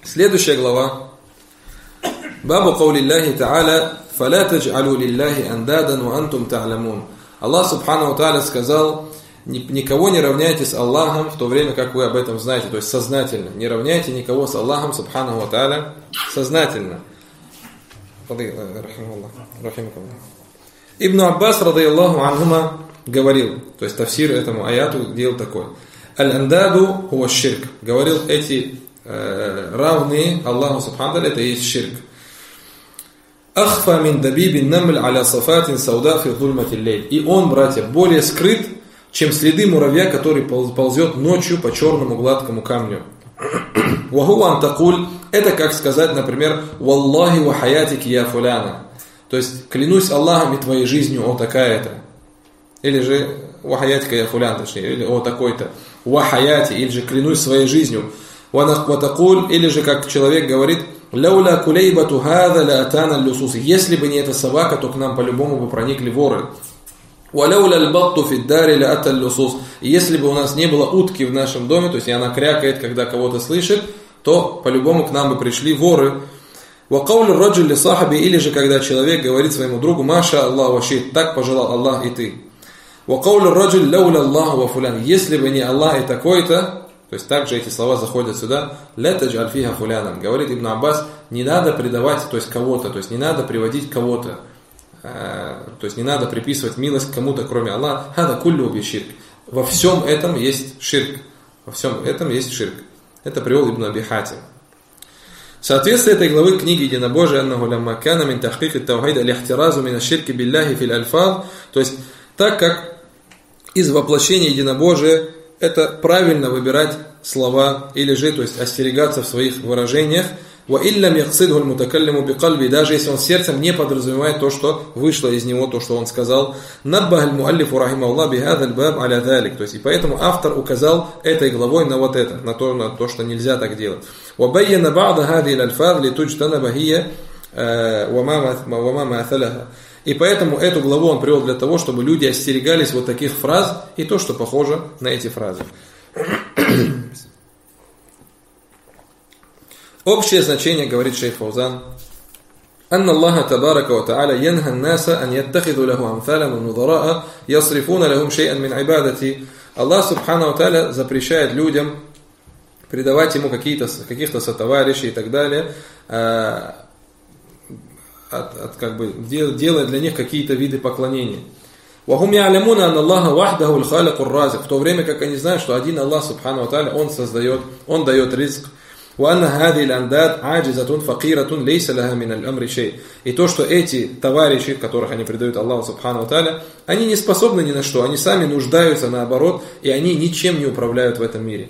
Следующая глава. Бабу каули Аллахи Та'аля «Фаля тадж'алу лиллахи андадан ва антум та'ламун». Аллах Субхану ва Та'аля сказал: никого не равняйте с Аллахом, в то время как вы об этом знаете, то есть сознательно. Не равняйте никого с Аллахом Субхану ва Та'аля сознательно. Ибн Аббас, радайаллаху анхума, говорил, то есть тафсир этому аяту делал такой: «Аль-андаду хуа ширк». Говорил, эти равные Аллаху Субхану ва Та'аля, это и есть ширк. «Ахфа мин дабибин намль аля сафатин сауда фи зульмати лейль». И он, братья, более скрыт, чем следы муравья, который ползет ночью по черному гладкому камню. «Вахуа антакуль». Это как сказать, например, «Валлахи ва хаятики я фуляна». То есть, клянусь Аллахом и твоей жизнью, о такая-то. Или же «Ва хаятика я фулян», точнее, или «О такой-то». «Ва хаяти», или же «Клянусь своей жизнью». «Ва такуль», или же как человек говорит «Лауля кулейбату хада ля атана люсус». Если бы не эта собака, то к нам по-любому бы проникли воры. «Валауля льбатту фиддари ля атал люсус». И если бы у нас не было утки в нашем доме, то есть и она крякает, когда кого-то слышит, то по-любому к нам бы пришли воры. «Вакаулю раджуль ли сахаби», или же когда человек говорит своему другу «Маша Аллах вашит», так пожелал Аллах и ты. «Вакаулю раджуль лауля Аллаху ва фулян». Если бы не Аллах и такой-то, то есть также эти слова заходят сюда. «Ля тадж'аль фиха фулянам». Говорит Ибн Аббас, не надо предавать, то есть кого-то, то есть не надо приводить кого-то, то есть не надо приписывать милость кому-то, кроме Аллаха. «Хада куллю би ширк». Во всем этом есть ширк. Во всем этом есть ширк. Это привел Ибн Аби Хатим. Соответствие этой главы книги Единобожия «Аннаху лямма кана мин тахкик ат-таухид аль-ихтиразу мин аш-ширки билляхи фил альфаз». То есть, так как из воплощения единобожия это правильно выбирать слова или же, то есть остерегаться в своих выражениях. «Ва иллям яксидху аль-мутакаллиму бикальби», даже если он сердцем не подразумевает то, что вышло из него, то, что он сказал. «Наббах аль-муаллифу рахимахуллах бихадаль баб аля далик». То есть, и поэтому автор указал этой главой на вот это, на то, что нельзя так делать. «Ва байяна ба'да хади аль-альфаз ли туджтанаба хия ва ма ма'аталаха». И поэтому эту главу он привел для того, чтобы люди остерегались вот таких фраз и то, что похоже на эти фразы. Общее значение, говорит шейх Фаузан: «Анна Аллаха табарака ва та'аля янха ан-наса ан яттахиду лаху амфалан ва нудара'a ясрифуна лахум шей'ан мин ибадати». Аллах Субхану ва та'аля запрещает людям предавать ему каких-то сотоварищей и так далее, делая для них какие-то виды поклонения. «Вахум я'лямуна анна Аллаха вахдаху аль-халику ар-разик». В то время как они знают, что один Аллах Субхану ва та'аля, он создает, он дает ризк. И то, что эти товарищи, которых они предают Аллаху Субхану ва Та'аля, они не способны ни на что, они сами нуждаются наоборот, и они ничем не управляют в этом мире.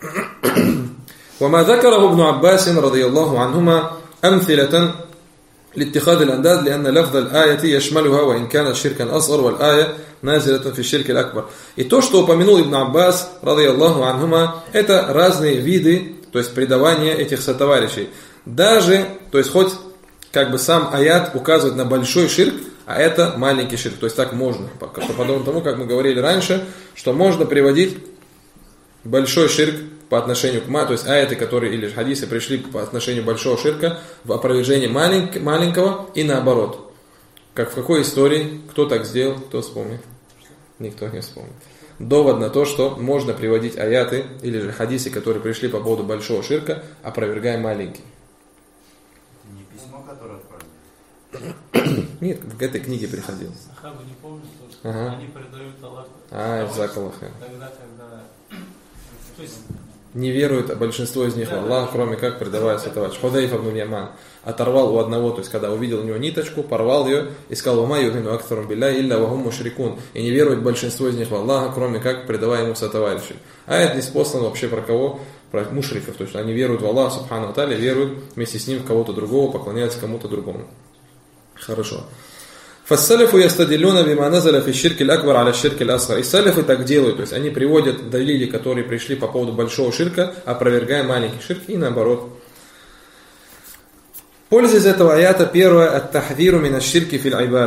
وما ذكره ابن عباس رضي الله عنهما أمثلة لاتخاذ الأنداد لأن لفظ الآية يشملها وإن كانت شركا أصغر والآية نازلة في الشرك الأكبر. И то, что упомянул Ибн Аббас, радийаллаху анхума, это разные виды, то есть предавание этих сотоварищей. Даже, то есть хоть как бы сам аят указывает на большой ширк, а это маленький ширк. То есть так можно. Подобно тому, как мы говорили раньше, что можно приводить большой ширк по отношению к то есть аяты, которые или хадисы пришли по отношению большого ширка в опровержении маленького и наоборот. Как в какой истории? Кто так сделал? Кто вспомнит? Никто не вспомнит. Довод на то, что можно приводить аяты или же хадисы, которые пришли по поводу большого ширка, опровергая маленький. Не письмо, которое отправили? Нет, в этой книге приходил. Сахабы не помнят, что они предают Аллаху. Закалаха. Тогда, то есть не верует большинство из них в Аллах, кроме как предавая сотоварищ. Худайф ибн Яман оторвал у одного, то есть когда увидел у него ниточку, порвал ее и сказал: «Ва ма ю'мину аксарум билляхи илля ва хум мушрикун». И не верует большинство из них в Аллаха, кроме как предавая ему сотоварищей. Аят не спослан вообще про кого? Про мушриков. То есть они веруют в Аллаха Субхану ва Та'аля, веруют вместе с ним в кого-то другого, поклоняются кому-то другому. Хорошо. Фассалифу ястадиллюна бима назаля фи ширки аль-акбар аля ширки аль-асгар. И салифы так делают, то есть они приводят далили, которые пришли по поводу большого ширка, опровергая маленький ширк, и наоборот. Польза из этого аята первое: ат-тахдиру мин аш-ширки фил ибада.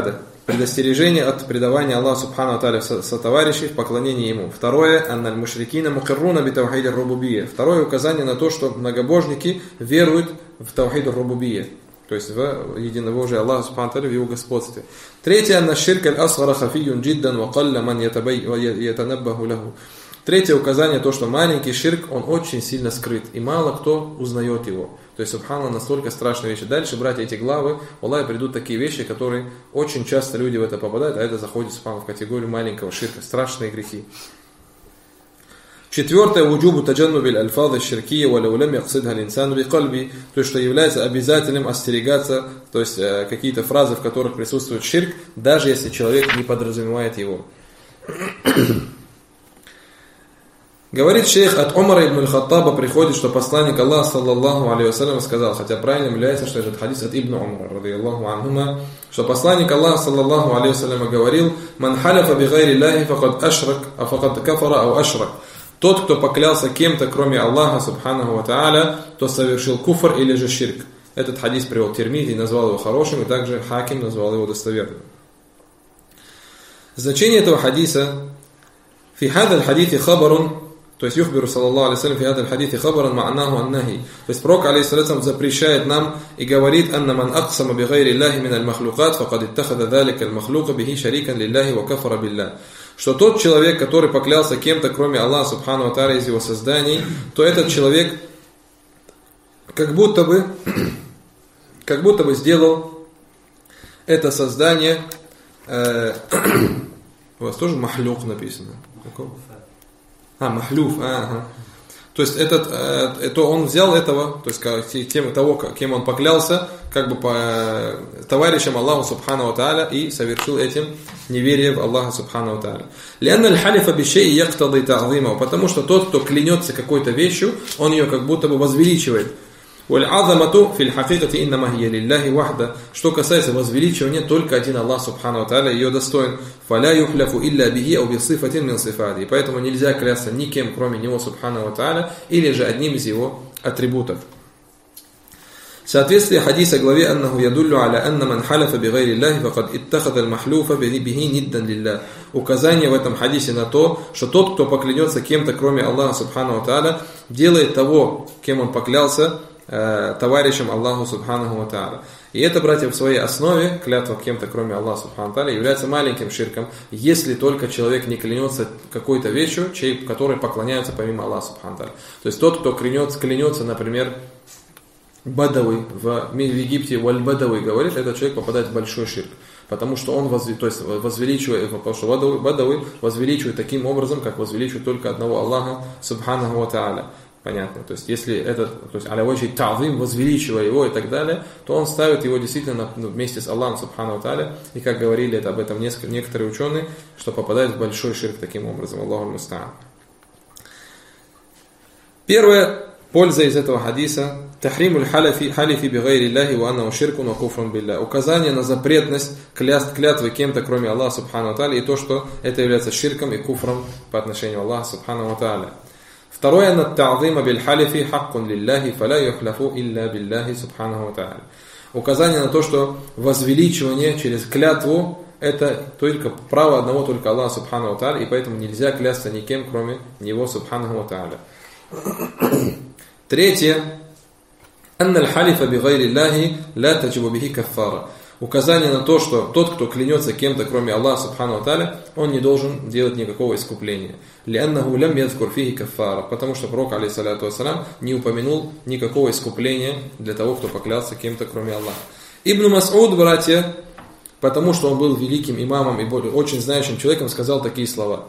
предостережение от предавания Аллаху Субхану ва Тааля сотоварищей в поклонении Ему. Второе, анналь мушрикина мукирруна би тавхид ар-рубубия. Второе указание на то, что многобожники веруют в тавхид ар-рубубия, то есть в единобожие Аллаха Субхану ва Тааля, в Его господстве. Третье, анна ширк аль-асгара хафийюн джиддан ва қалля ман ятанаббаху лаху. Третье указание, то, что маленький ширк, он очень сильно скрыт, и мало кто узнает его. То есть, субханаллах, настолько страшные вещи. Дальше, братья, эти главы, Аллах, придут такие вещи, которые очень часто люди в это попадают, а это заходит, субханаллах, в категорию маленького ширка, страшные грехи. Четвертое, вуджубу таджаннубиль альфазы ширкия валяулям яксидха линсану би кальби, то есть, что является обязательным остерегаться, то есть, какие-то фразы, в которых присутствует ширк, даже если человек не подразумевает его. Говорит шейх, от Умара ибн аль-Хаттаба приходит, что посланник Аллаха саллаллаху алейхи вассалям сказал, хотя правильно является, что этот хадис от ибн Умара, радийаллаху анхума, что посланник Аллаха саллаллаху алейхи вассалям говорил: «Ман халяфа би гайри Аллахи факад ашрак, а факад кафара ау ашрак». Тот, кто поклялся кем-то, кроме Аллаха субханаху ва тааля, то совершил куфр или же ширк. Этот хадис привел Тирмизи и назвал его хорошим, и также Хаким назвал его достоверным. Значение этого хадиса: «Фи хадаль хадити хабарун», то есть юхбиру саллаллаху алейхи вассалям фи хадаль хадити хабаран ма'наху аннахи. То есть пророк алейхиссалям запрещает нам и говорит: «Анна ман аксама би гайри Аллахи мин аль-махлукат, факад иттахада залика аль-махлука бихи шарикан лиллахи ва кафара биллах». Что тот человек, который поклялся кем-то, кроме Аллаха субхану ва тааля, из его созданий, то этот человек как будто бы сделал это создание. У вас тоже махлюк написано? Махлюф, ага. То есть это он взял этого, то есть того, кем он поклялся, как бы по товарищам Аллаху субхану ва тааля, и совершил этим неверие в Аллаха субхану ва тааля. Лианна аль-халифа бишей яктади та'зима, потому что тот, кто клянется какой-то вещью, он ее как будто бы возвеличивает. Валь-азамату фил хакикати иннама хия лиллахи вахда. Что касается возвеличивания, только один Аллах субхану ва тааля ее достоин. Фаля юхляфу илля бихи ау бисифатин мин сифати. Поэтому нельзя клясться никем, кроме него субхану ва тааля, или же одним из его атрибутов. Соответствие хадиса главе аннаху ядуллю аля анна ман халяфа би гайри Аллахи факад иттахада аль-махлуфа бихи ниддан лиллах. Указание в этом хадисе на то, что тот, кто поклянется кем-то, кроме Аллаха субхану ва тааля, делает того, кем он поклялся, товарищем Аллаху субханаху ва тааля. И это, братья, в своей основе, клятва кем-то, кроме Аллаха субханаху ва тааля, является маленьким ширком, если только человек не клянется какой-то вещью, которой поклоняются помимо Аллаха субханаху ва тааля. То есть тот, кто клянется, например, Бадавы в Египте, валь-Бадавы говорит, этот человек попадает в большой ширк. Потому что он возвеличивает, потому что Бадавы возвеличивает таким образом, как возвеличивает только одного Аллаха субханаху ва тааля. Понятно. То есть, если этот, то есть, алявачи та'зим, возвеличивая его и так далее, то он ставит его действительно вместе с Аллахом субхану ва тааля, и как говорили об этом некоторые ученые, что попадает в большой ширк таким образом. Аллаху муста'ан. Первая польза из этого хадиса: тахримуль халифи би гайри Аллахи ва аннаху ширкун ва куфрун биллах. Указание на запретность клятвы кем-то, кроме Аллаха субхану ва тааля, и то, что это является ширком и куфром по отношению Аллаха субхану ва тааля. Второе, на та'зима биль халифи хаккун лиллахи фаля юхляфу илля биллахи субханаху ва тааля. Указание на то, что возвеличивание через клятву это только право одного только Аллаха субханаху ва тааля, и поэтому нельзя клясться никем, кроме него субханаху ва тааля. Третье, анна аль-халифа би гайри Аллахи ла таджибу бихи каффара. Указание на то, что тот, кто клянется кем-то, кроме Аллаха субхану ва тааля, он не должен делать никакого искупления. Лианнаху лям ядзкур фихи каффара, потому что пророк алейхиссалату вассалям не упомянул никакого искупления для того, кто поклялся кем-то, кроме Аллаха. Ибн Мас'уд, братья, потому что он был великим имамом и очень знающим человеком, сказал такие слова: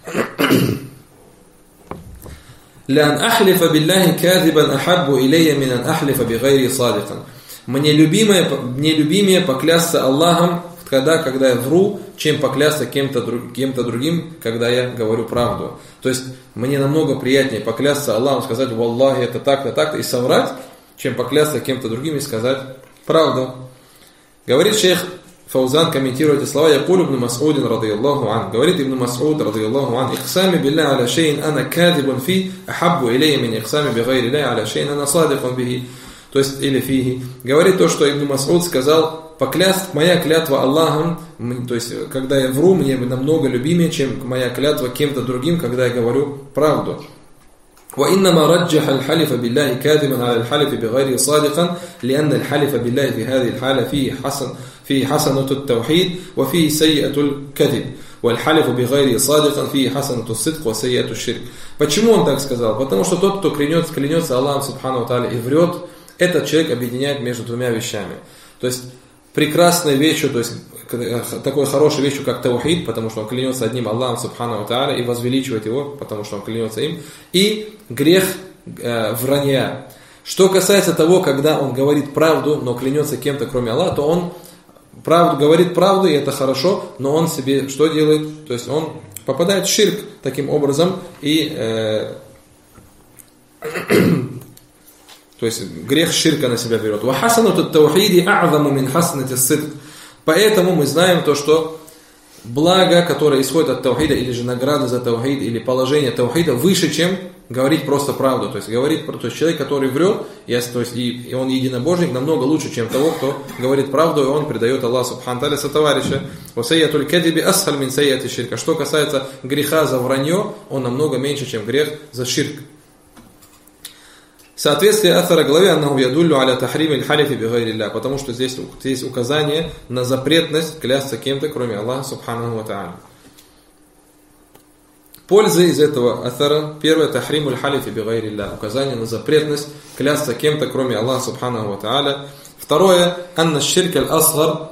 «Лян ахлифа биллахи кадибан ахаббу илейя мин ан ахлифа би гайри садикан». Мне любимее поклясться Аллахом, когда я вру, чем поклясться кем-то другим, когда я говорю правду. То есть мне намного приятнее поклясться Аллахом, сказать «Валлахи, это так-то, так-то» и соврать, чем поклясться кем-то другим и сказать правду. Говорит шейх Фаузан, комментируя эти слова: «Якуль ибн Мас'удин радийаллаху ан». Говорит ибн Мас'уд радийаллаху ан: «Ихсами билля аля шейн ана кадибун фи ахаббу илейя мин ихсами би гайри Аллахи аля шейн ана садикун бихи». То есть, или фиги. Говорит то, что Ибн Мас'уд сказал: моя клятва Аллахом, то есть, когда я вру, мне намного любимее, чем моя клятва кем-то другим, когда я говорю правду. وإنما رجح الحلف بالله كاذبا على الحلف بغير صادقا لأن الحلف بالله في هذه الحالة فيه حسنة التوحيد وفيه سيئة الكذب والحلف بغير صادقا فيه حسنة الصدق وسيئة الشرك. Почему он так сказал? Потому что тот, кто клянется Аллахом Субхану ва Тааля и врет, этот человек объединяет между двумя вещами. То есть прекрасной вещью, то есть такой хорошей вещью, как таухид, потому что он клянется одним Аллахом Субхану ва Тааля и возвеличивает его, потому что он клянется им, и грех вранья. Что касается того, когда он говорит правду, но клянется кем-то кроме Аллаха, то он говорит правду, и это хорошо, но он себе что делает? То есть он попадает в ширк таким образом, и то есть грех ширка на себя берет. Поэтому мы знаем то, что благо, которое исходит от таухида, или же награда за таухид, или положение таухида, выше, чем говорить просто правду. То есть человек, который врет, и он единобожник, намного лучше, чем того, кто говорит правду, и он предает Аллаху Субхану ва Тааля сотоварища. Что касается греха за вранье, он намного меньше, чем грех за ширк. Соответствие автора главе «Аннаху ядуллю аля тахрими аль-халифи бигайриллях», потому что здесь есть указание на запретность клясться кем-то, кроме Аллаха Субхану ва Тааля. Пользы из этого автора: первое, тахриму аль-халифи бигайриллях, указание на запретность клясться кем-то, кроме Аллаха Субхану ва Тааля. Второе, анна ширк аль-асгар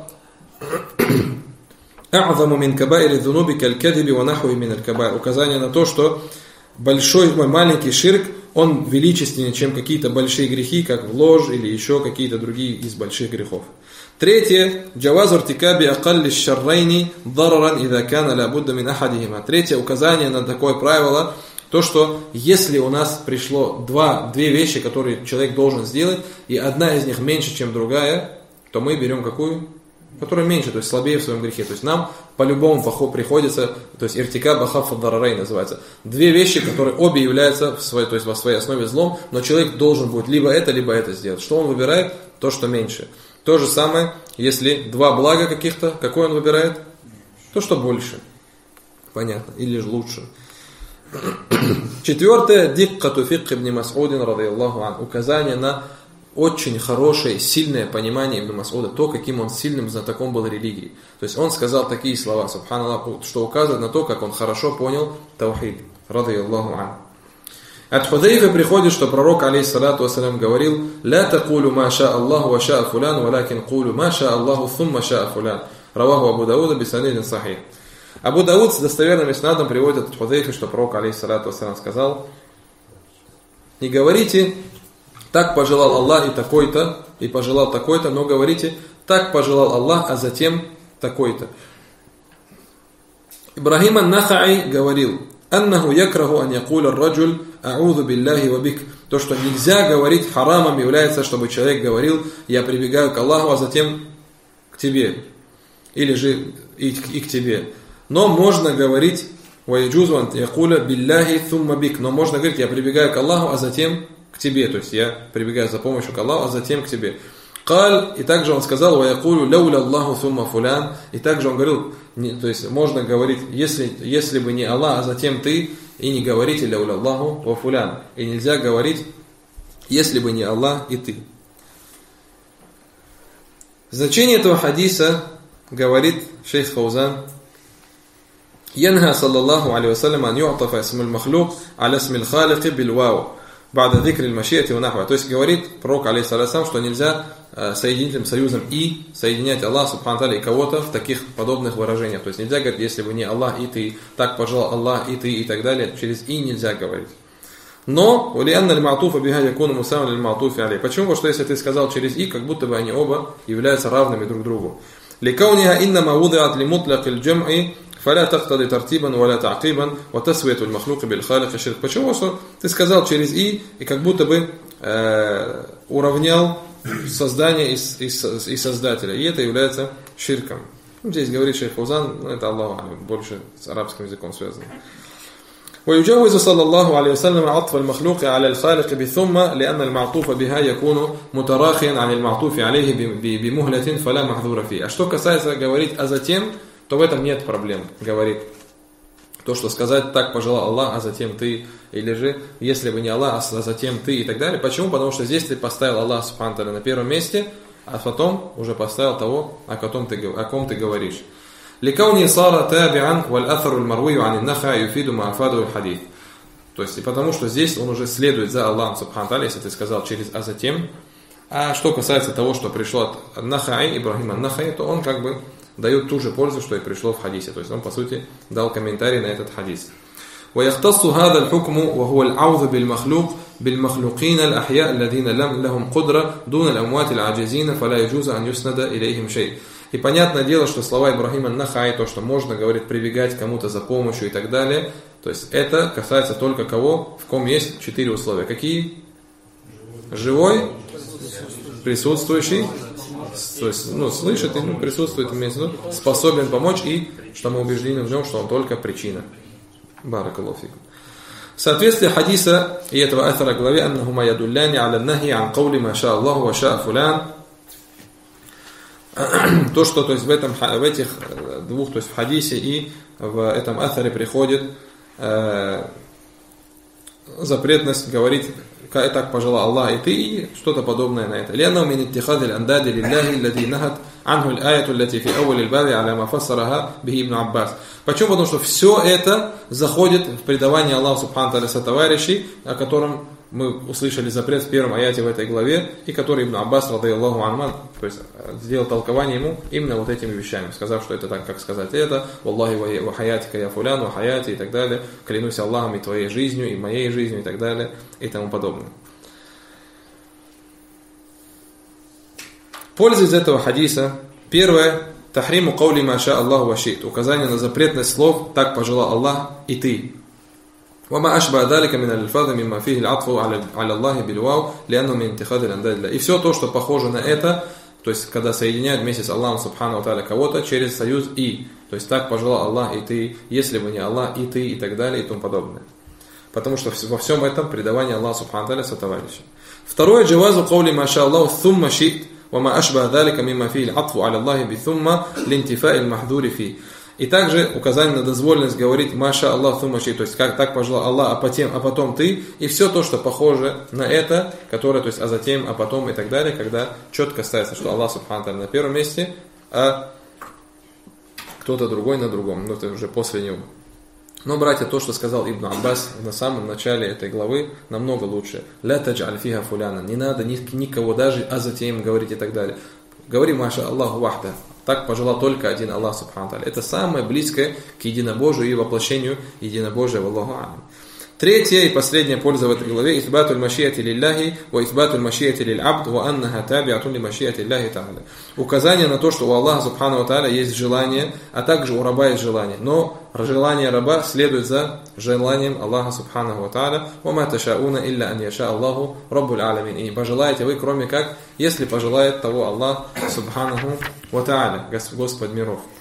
а'заму мин кабаири дзунуби каль-кадиби ва нахуи мин аль-кабаир, указание на то, что маленький ширк, он величественнее, чем какие-то большие грехи, как ложь или еще какие-то другие из больших грехов. Третье, джаваз иртикаби акалли шаррайни дараран идha кана ла будда мин ахадихима. Третье указание на такое правило, то, что если у нас пришло две вещи, которые человек должен сделать, и одна из них меньше, чем другая, то мы берем какую? Которая меньше, то есть слабее в своем грехе. То есть нам по-любому приходится, то есть иртикаб ахаф ад-дарарайн называется. Две вещи, которые обе являются во своей основе злом, но человек должен будет либо это сделать. Что он выбирает? То, что меньше. То же самое, если два блага каких-то, какое он выбирает? То, что больше. Понятно. Или же лучше. Четвертое, диккату фикх ибн Мас'удин радийаллаху ан, указание на очень хорошее, сильное понимание Ибн Мас'уда, то, каким он сильным знатоком был религии. То есть он сказал такие слова, субханаллах, что указывает на то, как он хорошо понял таухид, радийаллаху ан. От Худайфа приходит, что пророк, алейхиссалату вассалям, говорил: «Ла такулу ма ша Аллаху ва ша фулян, валякин кулу ма ша Аллаху сумма ша фулян». Раваху Абу Дауда бисанидин сахих. Абу Дауд с достоверным иснадом приводит от Худайфа, что пророк, алейхиссалату вассалям, сказал: «Не говорите, так пожелал Аллах и пожелал такой-то, но говорите, так пожелал Аллах, а затем такой-то». Ибрахим ан-Нахаи говорил: «Аннаху якраху ан якуля ар-раджуль а'удhu биллахи ва бик». То, что нельзя говорить харамом, является, чтобы человек говорил: «Я прибегаю к Аллаху, а затем к тебе». Или же и к тебе. Но можно говорить: «Ва яджузу ан якуля биллахи thumma бик». Но можно говорить: «Я прибегаю к Аллаху, а затем к тебе», то есть я прибегаю за помощью к Аллаху, а затем к тебе. Каль, и также он сказал: «Ва якулю лауля Аллаху сумма фулян». И также он говорил, то есть можно говорить: если бы не Аллах, а затем ты, и не говорите лауля Аллаху ва фулян. И нельзя говорить: если бы не Аллах и ты. Значение этого хадиса говорит шейх Фаузан: «Янха саллаллаху алейхи вассалям ан ю'тафа исмуль махлук аля исмиль халики бил вау». Бада дикри аль-машиати ва нахва. То есть говорит пророк, алейхиссалям, что нельзя соединительным союзом «и» соединять Аллах Субхану ва Тааля и кого-то в таких подобных выражениях. То есть нельзя говорить: если бы не Аллах и ты, так пожелал Аллах и ты, и так далее. Через «и» нельзя говорить. Но «Валианна аль-ма'туфа биха якуну мусаман аль-ма'туфи алей». Почему? Потому что если ты сказал через «и», как будто бы они оба являются равными друг другу. «Ликауниха иннама вудиат ли мутлак аль-джам'и фаля тактади тартибан валя та'кибан ва тасвияту аль-махлука бил халик ширк». Почему? Что ты сказал через «и», и как будто бы уравнял создание и создателя. И это является ширком. Здесь говорит шейх Фаузан, это Аллаху алейм, больше с арабским языком связано. ويجوز صلى الله عليه وسلم عطف المخلوق على الخالق بثم لأن المعطوف بها يكون متراخيا عن المعطوف عليه بمهلة فلا محذور فيه. А что касается говорить а затем, то в этом нет проблем. Говорит то, что сказать так пожелал Аллах, а затем ты, или же если бы не Аллах, а затем ты и так далее. Почему? Потому что здесь ты поставил Аллах субхану ва тааля на первом месте, а потом уже поставил того, о ком ты говоришь. لكونه صار تابعا والأثر المروي عن النخعي يفيد ما أفاده الحديث. То есть и потому что здесь он уже следует за Аллахом субхану ва тааля, если ты сказал через а затем. А что касается того, что пришло от Нахаи, Ибрахима Нахаи, то он как бы дает ту же пользу, что и пришло в хадисе. То есть он по сути дал комментарий на этот хадис. ويختص هذا الحكم وهو العوذ بالمخلوق بالمخلوقين الأحياء الذين لهم قدرة دون الأموات العاجزين فلا يجوز أن يسند إليهم شيء. И понятное дело, что слова Ибрахима Нахаи, то, что можно, говорит, прибегать кому-то за помощью и так далее, то есть это касается только кого, в ком есть 4 условия. Какие? Живой, присутствующий, то есть, слышит и присутствует, имеется в виду, способен помочь и, что мы убеждены в нем, что он только причина. Баракаллаху фикум. Соответствие хадиса и этого аthара главе «Аннахума ядулляни аля нахи ан каули ма ша Аллаху ва ша фулян». То, что то есть, в этих двух, то есть в хадисе и в этом аthаре приходит запретность говорить так пожелал Аллах и ты, и что-то подобное на это. لأنه من اتخاذ الأنداد لله الذي نهت عنه الآية التي في أول الباب على ما فسرها به ابن عباس. Почему? Потому что все это заходит в предавание Аллаху субхану ва тааля сотоварищей, о котором мы услышали запрет в первом аяте в этой главе, и который Ибн Аббас, радийаллаху анху, то есть сделал толкование ему именно вот этими вещами, сказав, что это так, как сказать это, «Валлахи ва хаятика я фулян, ва хаяти» и так далее, «Клянусь Аллахом и твоей жизнью, и моей жизнью» и так далее, и тому подобное. Польза из этого хадиса. Первое. Тахриму каули ма ша Аллаху ва шит. Указание на запретность слов «так пожелал Аллах и ты». وما أشبه ذلك من الألفاظ مما فيه العطف على الله بالواو لأنه من اتخاذ الأنداد لله. И все то, что похоже на это, то есть когда соединяют вместе с Аллахом субхану ва тааля кого-то через союз и, то есть так пожелал Аллах и ты, если бы не Аллах и ты и так далее и тому подобное. Потому что во всем этом предавание Аллаху субхану ва тааля сотоварища. Второе. Джавазу каули ма ша Аллаху thumma шит وما أشبه ذلك مما فيه العطف على الله بثم لانتفاء المحذور فيه. И также указание на дозволенность говорить «Маша Аллах суммаши», то есть как так пожелал Аллах, а потом ты, и все то, что похоже на это, которое, то есть а затем, а потом и так далее, когда четко ставится, что Аллах субхану тааля на первом месте, а кто-то другой на другом, это уже после него. Но, братья, то, что сказал Ибн Аббас на самом начале этой главы, намного лучше. «Ля тадж'аль фиха фуляна», не надо никого даже а затем говорить и так далее. Говори «Маша Аллаху вахда». Так пожелал только один Аллах субхану тааля. Это самое близкое к единобожию и воплощению единобожия. Валлаху а'лам. Третья и последняя польза в этой главе. Исбатуль машияти лилляхи ва исбатуль машияти лиль абд ва аннаха табиатун ли машияти лилляхи тааля. Указание на то, что у Аллаха субхану ва тааля есть желание, а также у раба есть желание. Но желание раба следует за желанием Аллаха субхану ва тааля. Ва ма ташауна илля ан яша Аллаху раббуль алямин. И не пожелаете вы, кроме как, если пожелает того Аллах субхану ва тааля, Господь миров.